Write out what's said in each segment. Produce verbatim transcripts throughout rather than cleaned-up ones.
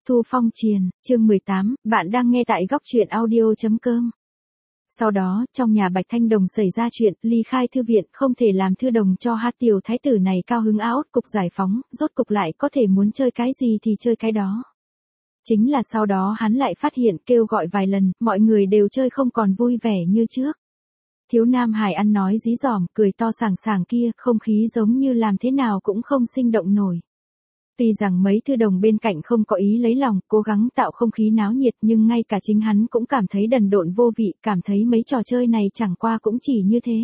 Thu Phong Triền, chương mười tám, bạn đang nghe tại góc truyện audio.com. Sau đó, trong nhà Bạch Thanh Đồng xảy ra chuyện, ly khai thư viện, không thể làm thư đồng cho hát tiểu thái tử này cao hứng áo, cục giải phóng, rốt cục lại có thể muốn chơi cái gì thì chơi cái đó. Chính là sau đó hắn lại phát hiện kêu gọi vài lần, mọi người đều chơi không còn vui vẻ như trước. Thiếu Nam Hải ăn nói dí dỏm, cười to sảng sảng kia, không khí giống như làm thế nào cũng không sinh động nổi. Tuy rằng mấy thư đồng bên cạnh không có ý lấy lòng, cố gắng tạo không khí náo nhiệt nhưng ngay cả chính hắn cũng cảm thấy đần độn vô vị, cảm thấy mấy trò chơi này chẳng qua cũng chỉ như thế.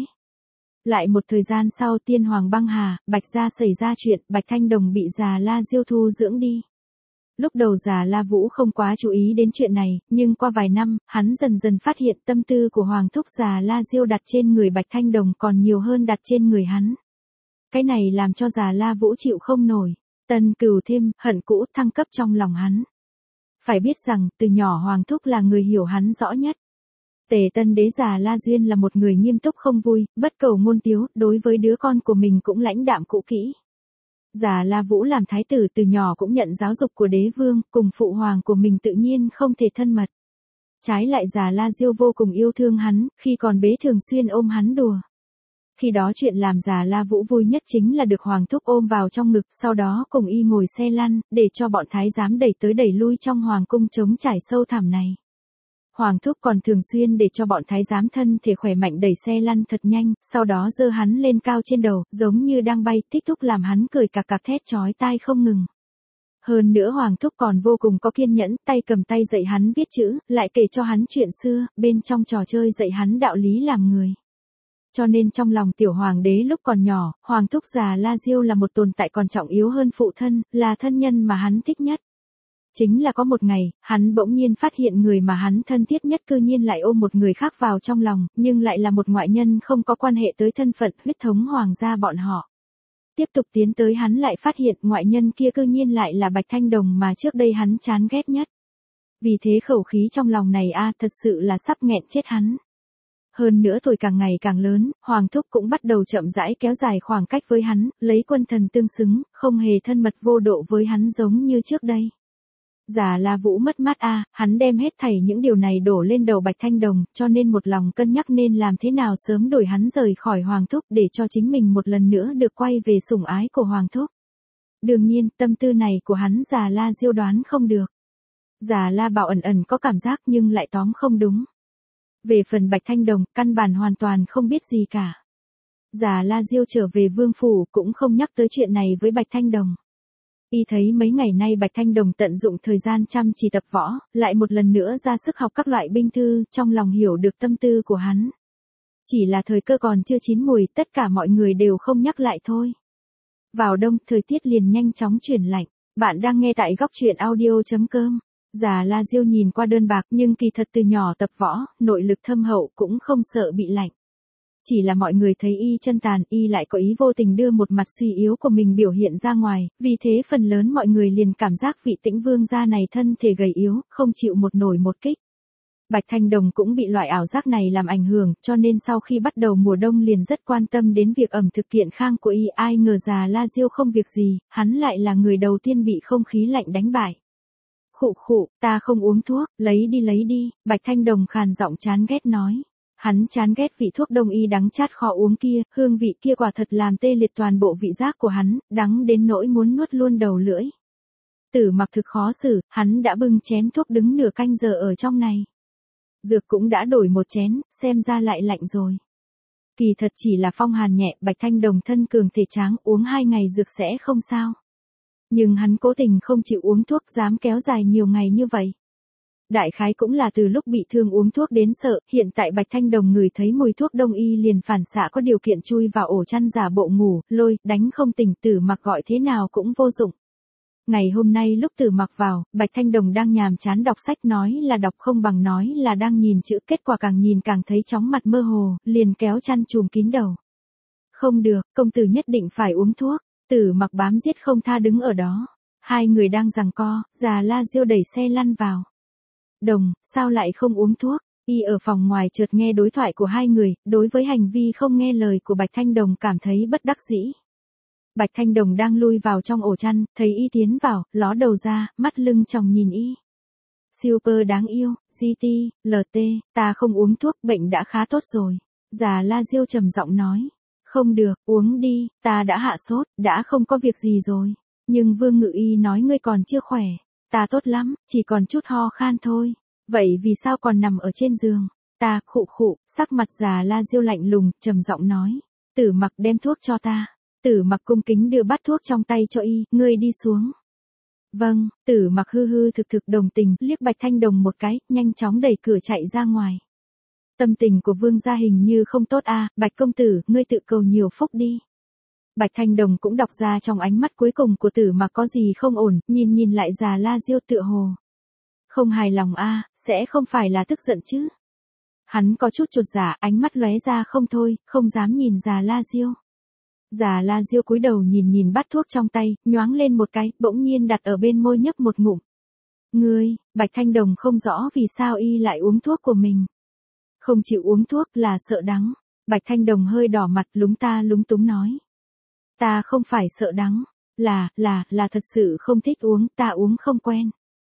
Lại một thời gian sau Tiên Hoàng băng hà, Bạch gia xảy ra chuyện, Bạch Thanh Đồng bị Già La Diêu thu dưỡng đi. Lúc đầu Già La Vũ không quá chú ý đến chuyện này, nhưng qua vài năm, hắn dần dần phát hiện tâm tư của Hoàng thúc Già La Diêu đặt trên người Bạch Thanh Đồng còn nhiều hơn đặt trên người hắn. Cái này làm cho Già La Vũ chịu không nổi. Tân cừu thêm, hận cũ thăng cấp trong lòng hắn. Phải biết rằng, từ nhỏ Hoàng thúc là người hiểu hắn rõ nhất. Tề Tân đế Già La Duyên là một người nghiêm túc không vui, bất cầu ngôn tiếu, đối với đứa con của mình cũng lãnh đạm cũ kỹ. Già La Vũ làm thái tử từ nhỏ cũng nhận giáo dục của đế vương, cùng phụ hoàng của mình tự nhiên không thể thân mật. Trái lại Già La Diêu vô cùng yêu thương hắn, khi còn bé thường xuyên ôm hắn đùa. Khi đó chuyện làm Già La Vũ vui nhất chính là được Hoàng thúc ôm vào trong ngực, sau đó cùng y ngồi xe lăn, để cho bọn thái giám đẩy tới đẩy lui trong hoàng cung trống trải sâu thẳm này. Hoàng thúc còn thường xuyên để cho bọn thái giám thân thể khỏe mạnh đẩy xe lăn thật nhanh, sau đó giơ hắn lên cao trên đầu, giống như đang bay, tích thúc làm hắn cười cạc cạc thét chói tai không ngừng. Hơn nữa Hoàng thúc còn vô cùng có kiên nhẫn, tay cầm tay dạy hắn viết chữ, lại kể cho hắn chuyện xưa, bên trong trò chơi dạy hắn đạo lý làm người. Cho nên trong lòng tiểu hoàng đế lúc còn nhỏ, Hoàng thúc Già La Diêu là một tồn tại còn trọng yếu hơn phụ thân, là thân nhân mà hắn thích nhất. Chính là có một ngày, hắn bỗng nhiên phát hiện người mà hắn thân thiết nhất cư nhiên lại ôm một người khác vào trong lòng, nhưng lại là một ngoại nhân không có quan hệ tới thân phận huyết thống hoàng gia bọn họ. Tiếp tục tiến tới hắn lại phát hiện ngoại nhân kia cư nhiên lại là Bạch Thanh Đồng mà trước đây hắn chán ghét nhất. Vì thế khẩu khí trong lòng này a thật sự là sắp nghẹn chết hắn. Hơn nữa tuổi càng ngày càng lớn, Hoàng thúc cũng bắt đầu chậm rãi kéo dài khoảng cách với hắn, lấy quân thần tương xứng, không hề thân mật vô độ với hắn giống như trước đây. Già La Vũ mất mát a, hắn đem hết thảy những điều này đổ lên đầu Bạch Thanh Đồng, cho nên một lòng cân nhắc nên làm thế nào sớm đổi hắn rời khỏi Hoàng thúc để cho chính mình một lần nữa được quay về sủng ái của Hoàng thúc. Đương nhiên, tâm tư này của hắn Già La Diêu đoán không được. Già La Bảo ẩn ẩn có cảm giác nhưng lại tóm không đúng. Về phần Bạch Thanh Đồng, căn bản hoàn toàn không biết gì cả. Già La Diêu trở về vương phủ cũng không nhắc tới chuyện này với Bạch Thanh Đồng. Y thấy mấy ngày nay Bạch Thanh Đồng tận dụng thời gian chăm chỉ tập võ, lại một lần nữa ra sức học các loại binh thư, trong lòng hiểu được tâm tư của hắn. Chỉ là thời cơ còn chưa chín mùi, tất cả mọi người đều không nhắc lại thôi. Vào đông, thời tiết liền nhanh chóng chuyển lạnh. Bạn đang nghe tại góc truyện audio.com. Già La Diêu nhìn qua đơn bạc nhưng kỳ thật từ nhỏ tập võ, nội lực thâm hậu cũng không sợ bị lạnh. Chỉ là mọi người thấy y chân tàn, y lại có ý vô tình đưa một mặt suy yếu của mình biểu hiện ra ngoài, vì thế phần lớn mọi người liền cảm giác vị Tĩnh vương gia này thân thể gầy yếu, không chịu một nổi một kích. Bạch Thanh Đồng cũng bị loại ảo giác này làm ảnh hưởng, cho nên sau khi bắt đầu mùa đông liền rất quan tâm đến việc ẩm thực kiện khang của y, ai ngờ Già La Diêu không việc gì, hắn lại là người đầu tiên bị không khí lạnh đánh bại. Khụ khụ, ta không uống thuốc, lấy đi lấy đi, Bạch Thanh Đồng khàn giọng chán ghét nói. Hắn chán ghét vị thuốc đông y đắng chát khó uống kia, hương vị kia quả thật làm tê liệt toàn bộ vị giác của hắn, đắng đến nỗi muốn nuốt luôn đầu lưỡi. Tử Mặc thực khó xử, hắn đã bưng chén thuốc đứng nửa canh giờ ở trong này. Dược cũng đã đổi một chén, xem ra lại lạnh rồi. Kỳ thật chỉ là phong hàn nhẹ, Bạch Thanh Đồng thân cường thể tráng, uống hai ngày dược sẽ không sao. Nhưng hắn cố tình không chịu uống thuốc, dám kéo dài nhiều ngày như vậy. Đại khái cũng là từ lúc bị thương uống thuốc đến sợ, hiện tại Bạch Thanh Đồng ngửi thấy mùi thuốc đông y liền phản xạ có điều kiện chui vào ổ chăn giả bộ ngủ, lôi, đánh không tỉnh. Tử Mặc gọi thế nào cũng vô dụng. Ngày hôm nay lúc Tử Mặc vào, Bạch Thanh Đồng đang nhàm chán đọc sách, nói là đọc không bằng nói là đang nhìn chữ, kết quả càng nhìn càng thấy chóng mặt mơ hồ, liền kéo chăn trùm kín đầu. Không được, công tử nhất định phải uống thuốc. Tử Mặc bám giết không tha đứng ở đó. Hai người đang giằng co, Già La Diêu đẩy xe lăn vào. Đồng, sao lại không uống thuốc? Y ở phòng ngoài chợt nghe đối thoại của hai người, đối với hành vi không nghe lời của Bạch Thanh Đồng cảm thấy bất đắc dĩ. Bạch Thanh Đồng đang lui vào trong ổ chăn, thấy y tiến vào, ló đầu ra, mắt lưng tròng nhìn y. Super đáng yêu, giê tê, lờ tê, ta không uống thuốc, bệnh đã khá tốt rồi. Già La Diêu trầm giọng nói. Không được, uống đi, ta đã hạ sốt, đã không có việc gì rồi. Nhưng Vương Ngự Y nói ngươi còn chưa khỏe. Ta tốt lắm, chỉ còn chút ho khan thôi. Vậy vì sao còn nằm ở trên giường? Ta, khụ khụ, sắc mặt già La Diêu lạnh lùng, trầm giọng nói. Tử Mặc đem thuốc cho ta. Tử Mặc cung kính đưa bát thuốc trong tay cho y, ngươi đi xuống. Vâng, Tử Mặc hư hư thực thực đồng tình, liếc Bạch Thanh Đồng một cái, nhanh chóng đẩy cửa chạy ra ngoài. Tâm tình của Vương gia hình như không tốt a, à, Bạch công tử, ngươi tự cầu nhiều phúc đi. Bạch Thanh Đồng cũng đọc ra trong ánh mắt cuối cùng của Tử Mặc có gì không ổn, nhìn nhìn lại già La Diêu tựa hồ. Không hài lòng a, à, sẽ không phải là tức giận chứ. Hắn có chút chột dạ, ánh mắt lóe ra không thôi, không dám nhìn già La Diêu. Già La Diêu cúi đầu nhìn nhìn bát thuốc trong tay, nhoáng lên một cái, bỗng nhiên đặt ở bên môi nhấp một ngụm. Ngươi, Bạch Thanh Đồng không rõ vì sao y lại uống thuốc của mình. Không chịu uống thuốc là sợ đắng. Bạch Thanh Đồng hơi đỏ mặt lúng ta lúng túng nói. Ta không phải sợ đắng, là, là, là thật sự không thích uống, ta uống không quen.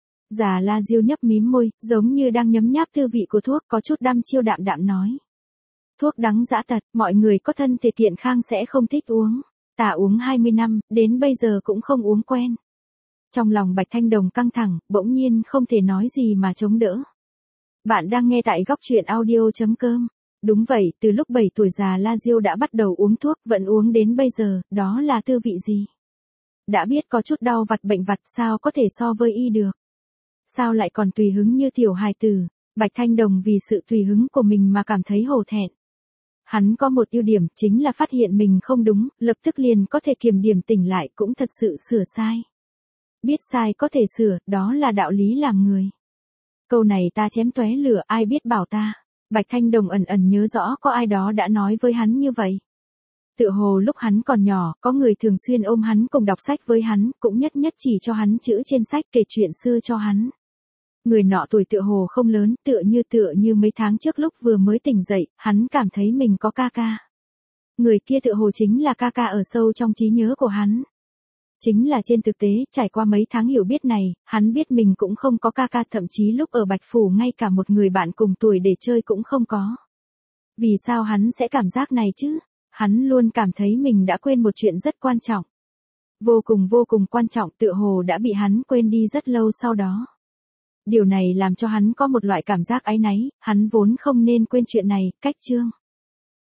Già La Diêu nhấp mím môi, giống như đang nhấm nháp tư vị của thuốc, có chút đăm chiêu đạm đạm nói. Thuốc đắng dã tật, mọi người có thân thể kiện khang sẽ không thích uống. Ta uống hai mươi năm, đến bây giờ cũng không uống quen. Trong lòng Bạch Thanh Đồng căng thẳng, bỗng nhiên không thể nói gì mà chống đỡ. Bạn đang nghe tại góc truyện audio.com. Đúng vậy, từ lúc bảy tuổi già La Diêu đã bắt đầu uống thuốc, vẫn uống đến bây giờ, đó là tư vị gì? Đã biết có chút đau vặt bệnh vặt sao có thể so với y được? Sao lại còn tùy hứng như tiểu hài tử? Bạch Thanh Đồng vì sự tùy hứng của mình mà cảm thấy hổ thẹn. Hắn có một ưu điểm chính là phát hiện mình không đúng, lập tức liền có thể kiềm điểm tỉnh lại cũng thật sự sửa sai. Biết sai có thể sửa, đó là đạo lý làm người. Câu này ta chém tóe lửa ai biết bảo ta. Bạch Thanh Đồng ẩn ẩn nhớ rõ có ai đó đã nói với hắn như vậy. Tựa hồ lúc hắn còn nhỏ, có người thường xuyên ôm hắn cùng đọc sách với hắn, cũng nhất nhất chỉ cho hắn chữ trên sách kể chuyện xưa cho hắn. Người nọ tuổi tựa hồ không lớn, tựa như tựa như mấy tháng trước lúc vừa mới tỉnh dậy, hắn cảm thấy mình có ca ca. Người kia tựa hồ chính là ca ca ở sâu trong trí nhớ của hắn. Chính là trên thực tế, trải qua mấy tháng hiểu biết này, hắn biết mình cũng không có ca ca, thậm chí lúc ở Bạch Phủ ngay cả một người bạn cùng tuổi để chơi cũng không có. Vì sao hắn sẽ cảm giác này chứ? Hắn luôn cảm thấy mình đã quên một chuyện rất quan trọng. Vô cùng vô cùng quan trọng, tựa hồ đã bị hắn quên đi rất lâu sau đó. Điều này làm cho hắn có một loại cảm giác áy náy, hắn vốn không nên quên chuyện này, cách chương.